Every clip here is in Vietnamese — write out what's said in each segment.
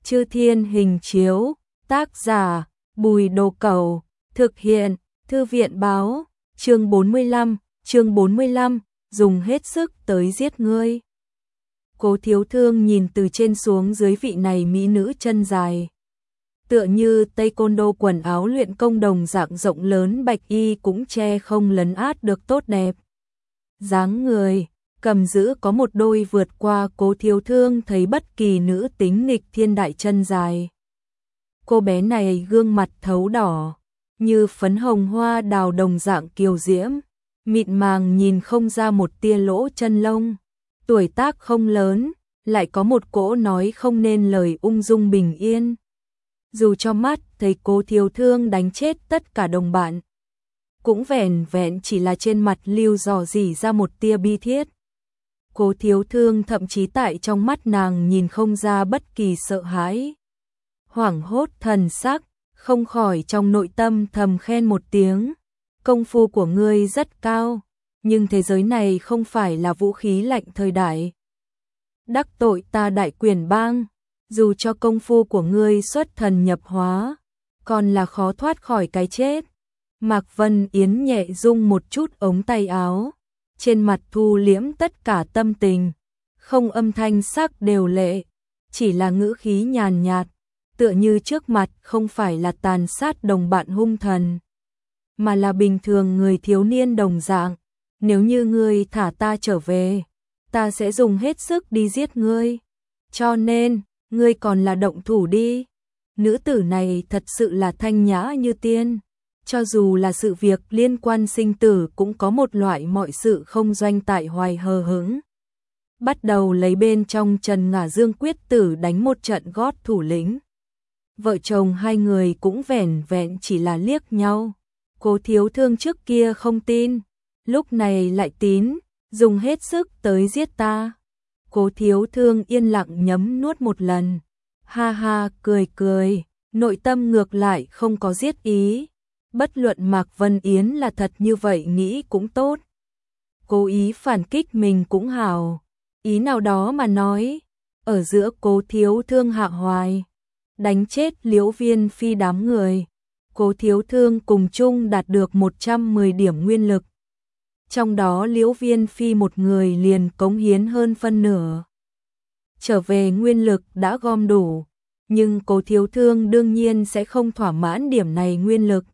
Chư Thiên Hình Chiếu, tác giả, Bùi Đồ Cẩu, thực hiện, Thư viện báo, chương 45, dùng hết sức tới giết ngươi. Cố Thiếu Thương nhìn từ trên xuống dưới vị này mỹ nữ chân dài. Tựa như taekwondo quần áo luyện công đồng dạng rộng lớn bạch y cũng che không lấn át được tốt đẹp. Dáng người, cầm giữ có một đôi vượt qua Cố Thiếu Thương thấy bất kỳ nữ tính nghịch thiên đại chân dài. Cô bé này gương mặt thấu đỏ, như phấn hồng hoa đào đồng dạng kiều diễm, mịn màng nhìn không ra một tia lỗ chân lông. Tuổi tác không lớn, lại có một cỗ nói không nên lời ung dung bình yên. Dù cho mắt thấy Cố Thiếu Thương đánh chết tất cả đồng bạn, cũng vẻn vẹn chỉ là trên mặt lưu dò dỉ ra một tia bi thiết. Cố Thiếu Thương thậm chí tại trong mắt nàng nhìn không ra bất kỳ sợ hãi, hoảng hốt thần sắc, không khỏi trong nội tâm thầm khen một tiếng. Công phu của ngươi rất cao, nhưng thế giới này không phải là vũ khí lạnh thời đại. Đắc tội ta Đại Quyền Bang, dù cho công phu của ngươi xuất thần nhập hóa, còn là khó thoát khỏi cái chết. Mạc Vân Yến nhẹ rung một chút ống tay áo, trên mặt thu liễm tất cả tâm tình, không âm thanh sắc đều lệ, chỉ là ngữ khí nhàn nhạt, tựa như trước mặt không phải là tàn sát đồng bạn hung thần, mà là bình thường người thiếu niên đồng dạng. Nếu như ngươi thả ta trở về, ta sẽ dùng hết sức đi giết ngươi, cho nên ngươi còn là động thủ đi. Nữ tử này thật sự là thanh nhã như tiên, cho dù là sự việc liên quan sinh tử cũng có một loại mọi sự không doanh tại hoài hờ hững. Bắt đầu lấy bên trong Trần Ngả Dương quyết tử đánh một trận gót thủ lĩnh. Vợ chồng hai người cũng vẻn vẹn chỉ là liếc nhau. Cố Thiếu Thương trước kia không tin, lúc này lại tín, dùng hết sức tới giết ta. Cố Thiếu Thương yên lặng nhấm nuốt một lần, ha ha cười cười, nội tâm ngược lại không có giết ý. Bất luận Mạc Vân Yến là thật như vậy nghĩ cũng tốt, cố ý phản kích mình cũng hảo. Ý nào đó mà nói, ở giữa Cố Thiếu Thương Hạ Hoài đánh chết Liễu Viên Phi đám người, Cố Thiếu Thương cùng chung đạt được 110 điểm nguyên lực. Trong đó Liễu Viên Phi một người liền cống hiến hơn phân nửa. Trở về nguyên lực đã gom đủ, nhưng Cố Thiếu Thương đương nhiên sẽ không thỏa mãn điểm này nguyên lực.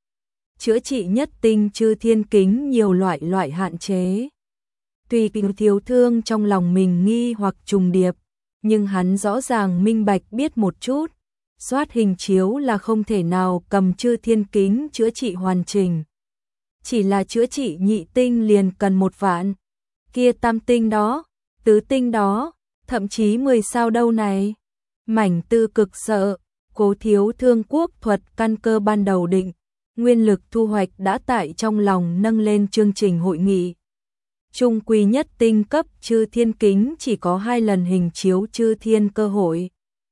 Chữa trị nhất tinh Chư Thiên Kính nhiều loại hạn chế. Tuy Cố Thiếu Thương trong lòng mình nghi hoặc trùng điệp, nhưng hắn rõ ràng minh bạch biết một chút, soát hình chiếu là không thể nào cầm Chư Thiên Kính chữa trị hoàn chỉnh. Chỉ là chữa trị nhị tinh liền cần 1 vạn, kia tam tinh đó, tứ tinh đó, thậm chí 10 sao đâu này. Mảnh tư cực sợ, Cố Thiếu Thương quốc thuật căn cơ ban đầu định, nguyên lực thu hoạch đã tại trong lòng nâng lên chương trình hội nghị. Trung quy nhất tinh cấp Chư Thiên Kính chỉ có 2 lần hình chiếu Chư Thiên cơ hội.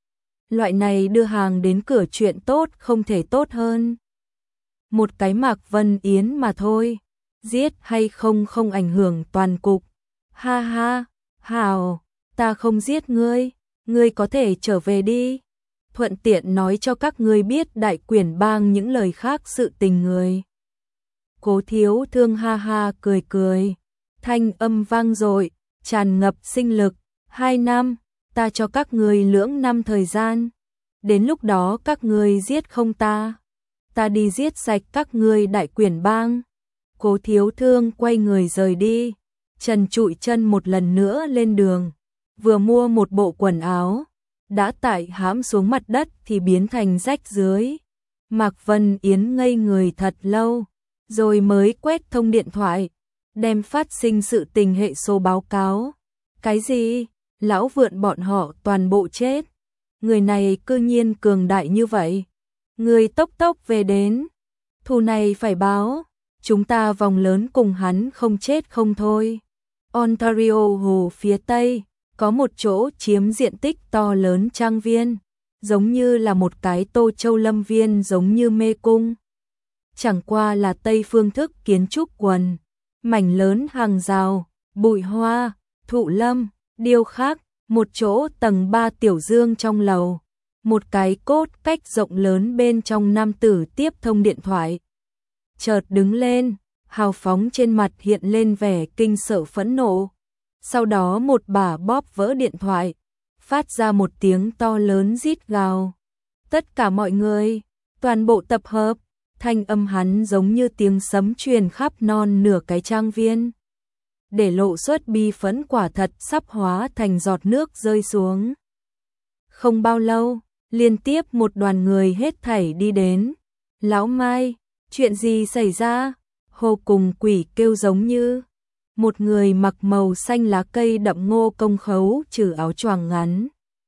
Loại này đưa hàng đến cửa chuyện tốt không thể tốt hơn. Một cái Mạc Vân Yến mà thôi, giết hay không không ảnh hưởng toàn cục. Ha ha, hào, ta không giết ngươi, ngươi có thể trở về đi. Thuận tiện nói cho các ngươi biết Đại Quyền Bang những lời khác sự tình người. Cố Thiếu Thương ha ha cười cười, thanh âm vang dội, tràn ngập sinh lực. 2 năm, ta cho các ngươi lưỡng năm thời gian. Đến lúc đó các ngươi giết không ta đi giết sạch các ngươi Đại Quyền Bang. Cố Thiếu Thương quay người rời đi, trần trụi chân một lần nữa lên đường. Vừa mua một bộ quần áo, đã tại hãm xuống mặt đất thì biến thành rách dưới. Mạc Vân Yến ngây người thật lâu, rồi mới quét thông điện thoại, đem phát sinh sự tình hệ số báo cáo. Cái gì? Lão Vượn bọn họ toàn bộ chết. Người này cư nhiên cường đại như vậy. Người tốc tốc về đến. Thù này phải báo. Chúng ta vòng lớn cùng hắn không chết không thôi. Ontario hồ phía Tây, có một chỗ chiếm diện tích to lớn trang viên, giống như là một cái Tô Châu lâm viên giống như mê cung. Chẳng qua là Tây phương thức kiến trúc quần, mảnh lớn hàng rào, bụi hoa, thụ lâm, điêu khắc, một chỗ tầng 3 tiểu dương trong lầu, một cái cốt cách rộng lớn bên trong nam tử tiếp thông điện thoại. Chợt đứng lên, hào phóng trên mặt hiện lên vẻ kinh sợ phẫn nộ. Sau đó một bà bóp vỡ điện thoại, phát ra một tiếng to lớn rít gào. Tất cả mọi người, toàn bộ tập hợp, thanh âm hắn giống như tiếng sấm truyền khắp non nửa cái trang viên. Để lộ xuất bi phẫn quả thật sắp hóa thành giọt nước rơi xuống. Không bao lâu, liên tiếp một đoàn người hết thảy đi đến. Lão Mai, chuyện gì xảy ra? Hô cùng quỷ kêu giống như. Một người mặc màu xanh lá cây đậm ngô công khấu trừ áo choàng ngắn.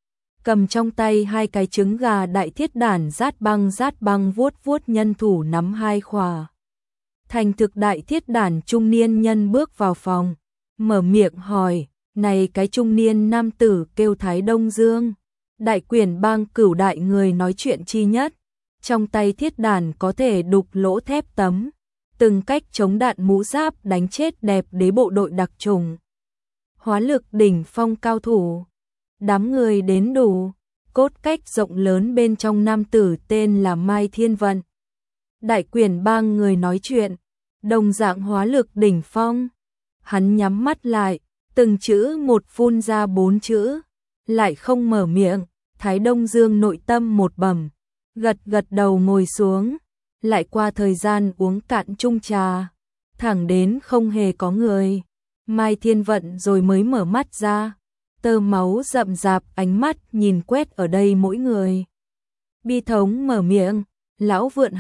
Cầm trong tay hai cái trứng gà đại thiết đản rát băng vuốt vuốt nhân thủ nắm hai khỏa. Thành thực đại thiết đản trung niên nhân bước vào phòng, mở miệng hỏi, này cái trung niên nam tử kêu Thái Đông Dương. Đại quyển bang cửu đại người nói chuyện chi nhất, trong tay thiết đàn có thể đục lỗ thép tấm, từng cách chống đạn mũ giáp đánh chết đẹp đế bộ đội đặc trùng. Hóa lực đỉnh phong cao thủ, đám người đến đủ, cốt cách rộng lớn bên trong nam tử tên là Mai Thiên Vận. Đại quyển bang người nói chuyện, đồng dạng hóa lực đỉnh phong, hắn nhắm mắt lại, từng chữ một phun ra 4 chữ, lại không mở miệng. Thái Đông Dương nội tâm một bầm, gật đầu ngồi xuống, lại qua thời gian uống cạn chung trà, thẳng đến không hề có người. Mai Thiên Vận rồi mới mở mắt ra, tơ máu rậm rạp ánh mắt nhìn quét ở đây mỗi người. Bi thống mở miệng, lão Vượn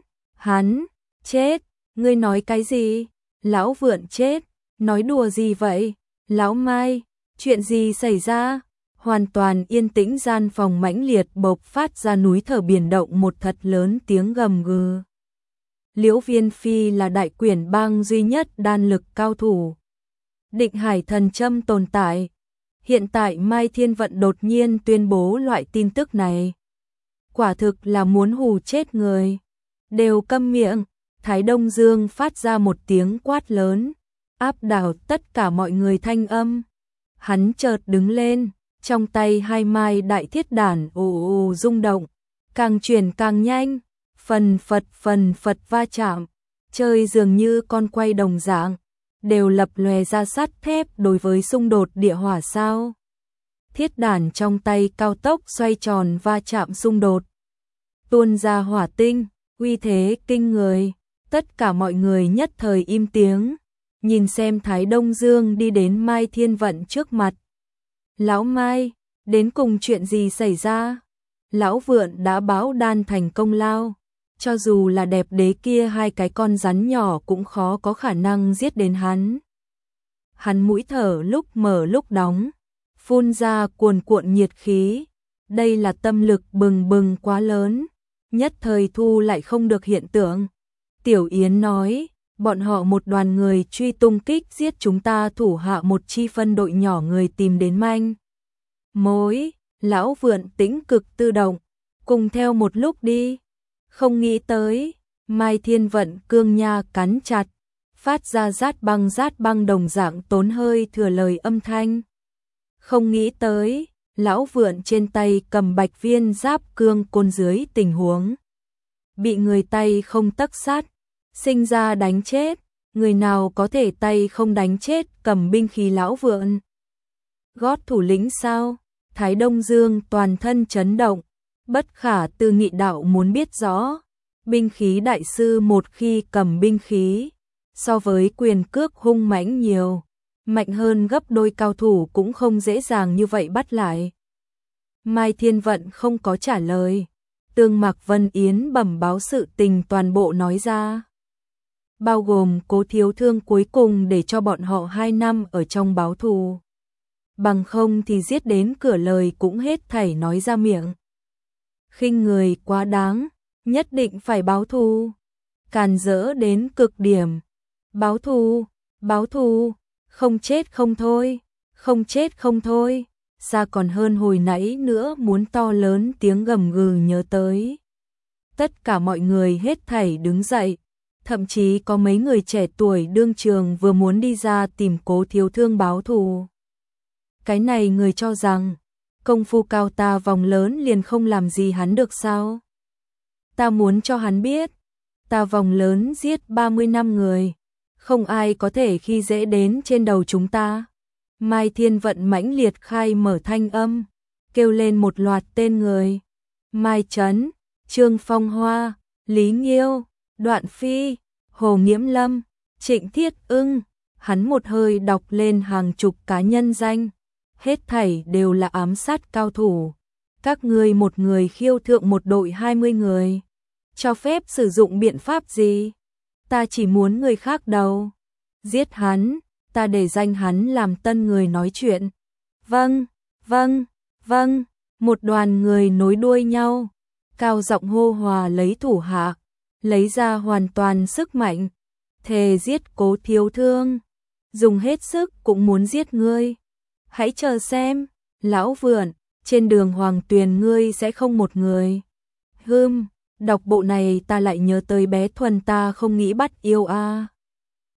hắn, chết, ngươi nói cái gì? Lão Vượn chết, nói đùa gì vậy? Lão Mai, chuyện gì xảy ra? Hoàn toàn yên tĩnh gian phòng mãnh liệt bộc phát ra núi thở biển động một thật lớn tiếng gầm gừ. Liễu Viên Phi là đại quyển bang duy nhất đan lực cao thủ. Định Hải thần châm tồn tại. Hiện tại Mai Thiên Vận đột nhiên tuyên bố loại tin tức này. Quả thực là muốn hù chết người. Đều câm miệng, Thái Đông Dương phát ra một tiếng quát lớn, áp đảo tất cả mọi người thanh âm. Hắn chợt đứng lên. Trong tay hai mai đại thiết đản ồ rung động, càng chuyển càng nhanh, phần phật va chạm, chơi dường như con quay đồng dạng, đều lập lòe ra sắt thép đối với xung đột địa hỏa sao. Thiết đản trong tay cao tốc xoay tròn va chạm xung đột, tuôn ra hỏa tinh, uy thế kinh người, tất cả mọi người nhất thời im tiếng, nhìn xem Thái Đông Dương đi đến Mai Thiên Vận trước mặt. Lão Mai, đến cùng chuyện gì xảy ra? Lão Vượn đã báo đan thành công lao, cho dù là đẹp đế kia hai cái con rắn nhỏ cũng khó có khả năng giết đến hắn. Hắn mũi thở lúc mở lúc đóng, phun ra cuồn cuộn nhiệt khí, đây là tâm lực bừng bừng quá lớn, nhất thời thu lại không được hiện tượng. Tiểu Yến nói, bọn họ một đoàn người truy tung kích giết chúng ta thủ hạ một chi phân đội nhỏ người tìm đến manh mối. Lão Vượn tĩnh cực tự động, cùng theo một lúc đi. Không nghĩ tới, Mai Thiên Vận cương nha cắn chặt, phát ra rát băng đồng dạng tốn hơi thừa lời âm thanh. Không nghĩ tới, Lão Vượn trên tay cầm bạch viên giáp cương côn dưới tình huống bị người tay không tấc sát, sinh ra đánh chết, người nào có thể tay không đánh chết cầm binh khí Lão Vượn? Gót thủ lĩnh sao? Thái Đông Dương toàn thân chấn động, bất khả tư nghị đạo muốn biết rõ, binh khí đại sư một khi cầm binh khí, so với quyền cước hung mãnh nhiều, mạnh hơn gấp đôi cao thủ cũng không dễ dàng như vậy bắt lại. Mai Thiên Vận không có trả lời, Tương Mạc Vân Yến bẩm báo sự tình toàn bộ nói ra, bao gồm Cố Thiếu Thương cuối cùng để cho bọn họ 2 năm ở trong báo thù. Bằng không thì giết đến cửa lời cũng hết thảy nói ra miệng. Khinh người quá đáng, nhất định phải báo thù. Càn rỡ đến cực điểm. Báo thù, không chết không thôi, không chết không thôi. Xa còn hơn hồi nãy nữa muốn to lớn tiếng gầm gừ nhớ tới. Tất cả mọi người hết thảy đứng dậy. Thậm chí có mấy người trẻ tuổi đương trường vừa muốn đi ra tìm Cố Thiếu Thương báo thù. Cái này người cho rằng, công phu cao ta vòng lớn liền không làm gì hắn được sao? Ta muốn cho hắn biết, ta vòng lớn giết 30 năm người, không ai có thể khi dễ đến trên đầu chúng ta. Mai Thiên Vận mãnh liệt khai mở thanh âm, kêu lên một loạt tên người. Mai Chấn, Trương Phong Hoa, Lý Nghiêu, Đoạn Phi, Hồ Nghiễm Lâm, Trịnh Thiết Ưng, hắn một hơi đọc lên hàng chục cá nhân danh, hết thảy đều là ám sát cao thủ. Các ngươi một người khiêu thượng một đội 20 người, cho phép sử dụng biện pháp gì? Ta chỉ muốn người khác đầu, giết hắn, ta để danh hắn làm tân người nói chuyện. Vâng, vâng, vâng, một đoàn người nối đuôi nhau, cao giọng hô hòa lấy thủ hạ, lấy ra hoàn toàn sức mạnh, thề giết Cố Thiếu Thương, dùng hết sức cũng muốn giết ngươi. Hãy chờ xem, lão vượn, trên đường Hoàng Tuyền ngươi sẽ không một người. Đọc bộ này ta lại nhớ tới bé Thuần ta không nghĩ bắt yêu a.